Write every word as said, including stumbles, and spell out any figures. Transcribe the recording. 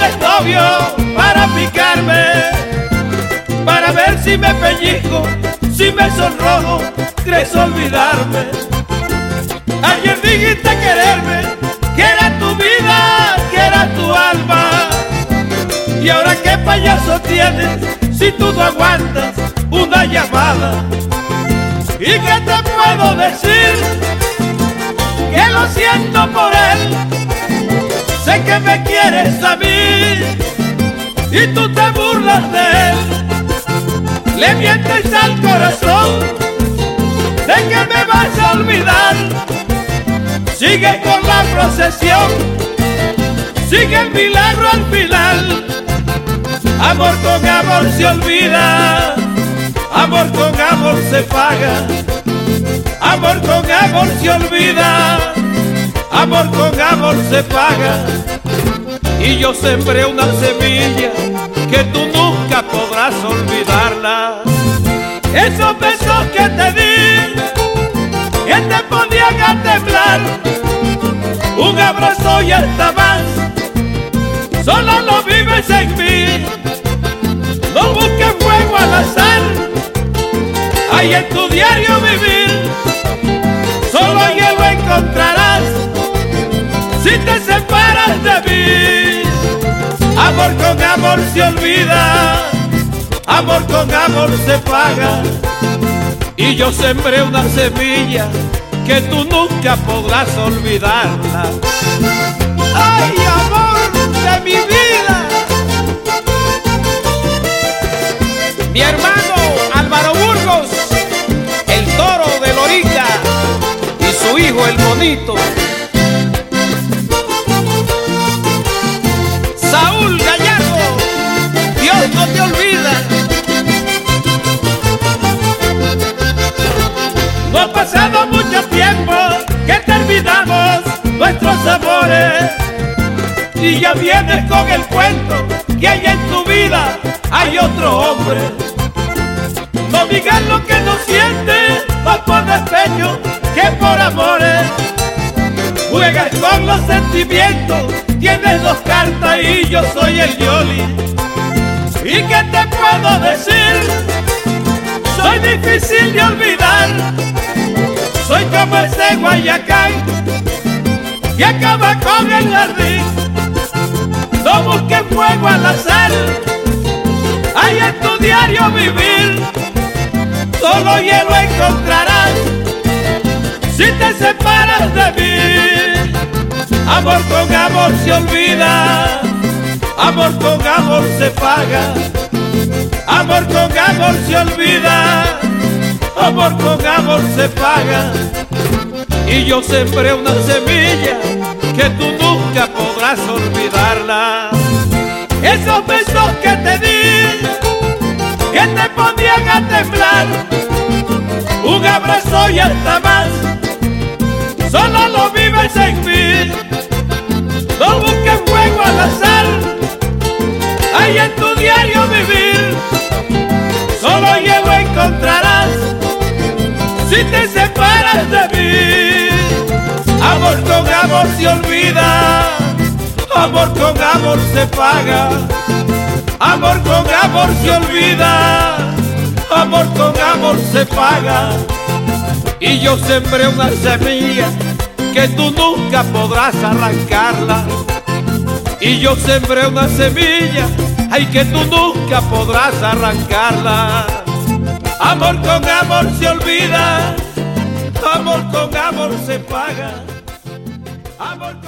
tienes novio para picarme, para ver si me pellizco, si me sonrojo, crees olvidarme. Ayer dijiste quererme, que era tu vida, que era tu alma. Y ahora qué payaso tienes si tú no aguantas una llamada. ¿Y qué te puedo decir? Que lo siento por él. Sé que me quieres a mí y tú te burlas de él. Le mientes al corazón de que me vas a olvidar. Sigue con la procesión, sigue el milagro al final. Amor con amor se olvida, amor con amor se paga. Amor con amor se olvida, amor con amor se paga. Y yo sembré una semilla que tú nunca podrás olvidarla. Esos besos que te di, que te ponían a temblar, un abrazo y hasta más, solo lo vives en mí. No busques fuego al azar, hay en tu diario vivir, solo hielo encontrarás si te separas de mí. Amor con amor se olvida, amor con amor se paga. Y yo sembré una semilla que tú nunca podrás olvidarla. ¡Ay, amor de mi vida! Mi hermano Álvaro Burgos, el toro de Lorica, y su hijo el bonito Saúl Gallardo. Dios no te olvida. No ha pasado mucho tiempo que terminamos nuestros amores y ya vienes con el cuento que hay en tu vida hay otro hombre. No digas lo que no sientes, más por despecho que por amores. Juegas con los sentimientos, tienes dos cartas y yo soy el Yoli. ¿Y qué te puedo decir? Soy difícil de olvidar. Soy como ese Guayacán que acaba con el jardín. No busques fuego al azar, hay en tu diario vivir, solo hielo encontrarás si te separas de mí. Amor con amor se olvida, amor con amor se paga. Amor con amor se olvida, amor con amor se paga. Y yo sembré una semilla que tú nunca podrás olvidarla. Esos besos que te di, que te ponían a temblar, un abrazo y hasta más, solo lo vives en mí. No busques fuego al azar, hay en tu diario vivir, solo hielo encontrarás si te separas de mí. Amor con amor se olvida, amor con amor se paga. Amor con amor se olvida, amor con amor se paga. Y yo sembré una semilla que tú nunca podrás arrancarla. Y yo sembré una semilla, ay, que tú nunca podrás arrancarla. Amor con amor se olvida, amor con amor se paga. Amor con